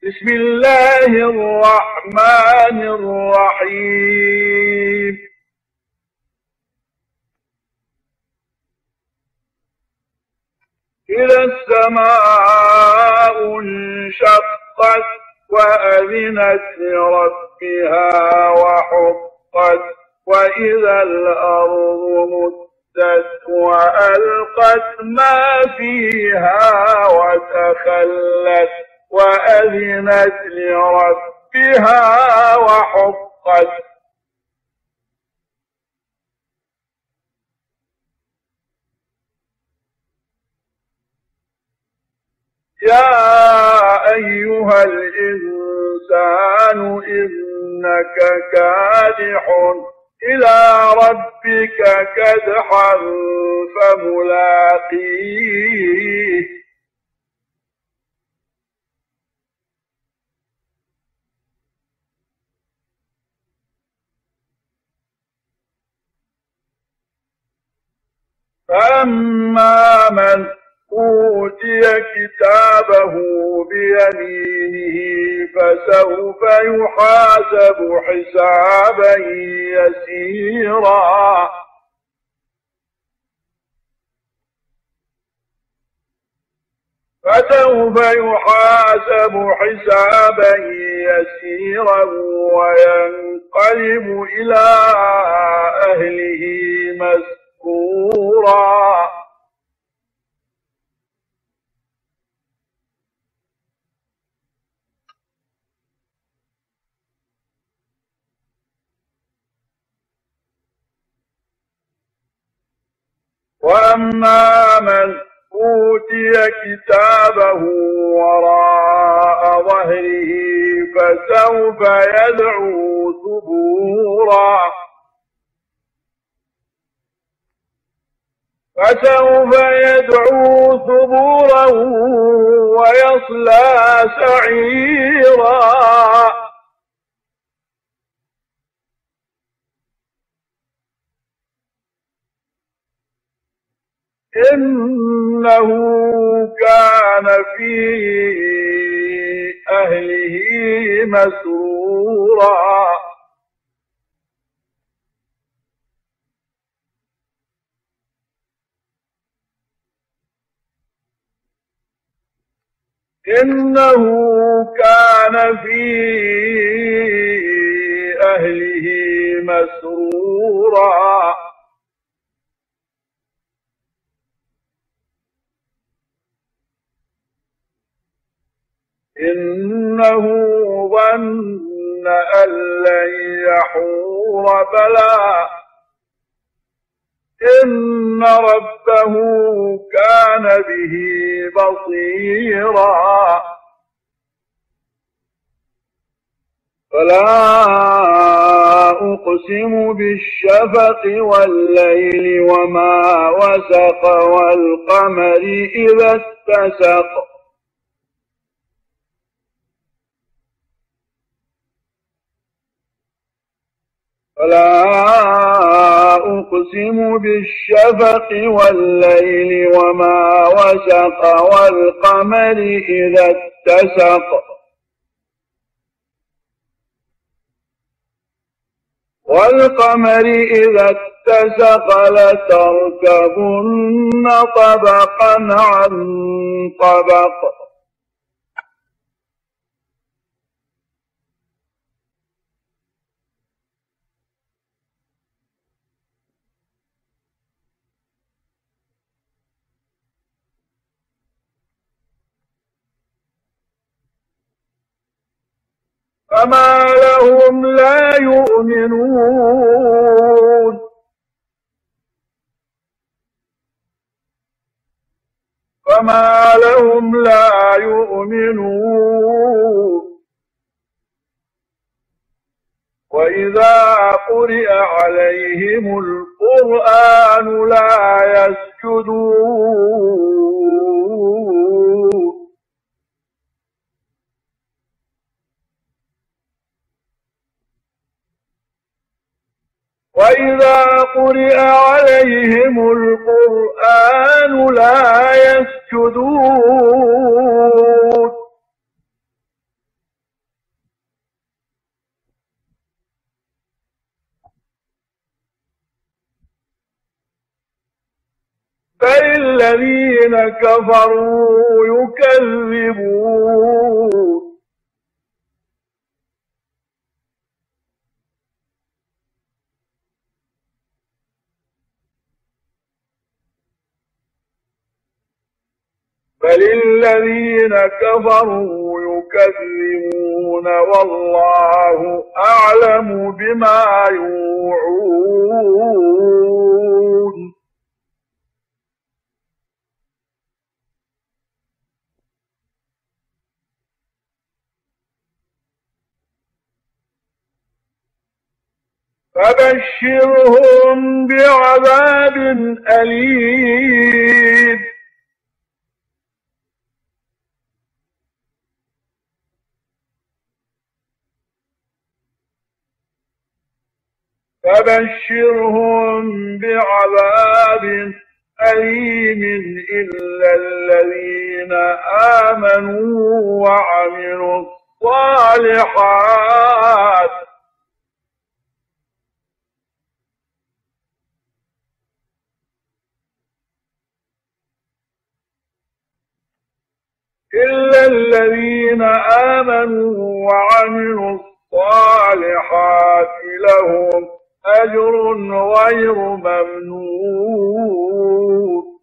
بسم الله الرحمن الرحيم. إذا السماء انشقت وأذنت لربها وحقت وإذا الأرض مدت وألقت ما فيها وتخلت وأذنت لربها وحقت. يا أيها الإنسان إنك كادح إلى ربك كدحا فملاقيه. فأما من أوتي كتابه بيمينه فسوف يحاسب حسابا يسيرا وينقلب إلى أهله مسرورا. وأما من أوتي كتابه وراء ظهره فسوف يدعو ثبورا ويصلى سعيرا. إنه كان في أهله مسرورا. إنه كان في أهله مسرورا. إنه ظن أن لن يحور بلى إن ربه كان به بصيرا. فلا أقسم بالشفق والليل وما وسق والقمر إذا اتسق. فلا أقسم بالشفق والليل وما وسق والقمر إذا اتسق. لتركبن طبقا عن طبق. فما لهم لا يؤمنون. وإذا قرئ عليهم القرآن لا يسجدون. الذين كفروا يكذبون بل الذين كفروا يكذبون والله أعلم بما يوعون فبشرهم بعذاب أليم إلا الذين آمنوا وعملوا الصالحات لهم أجر غير ممنون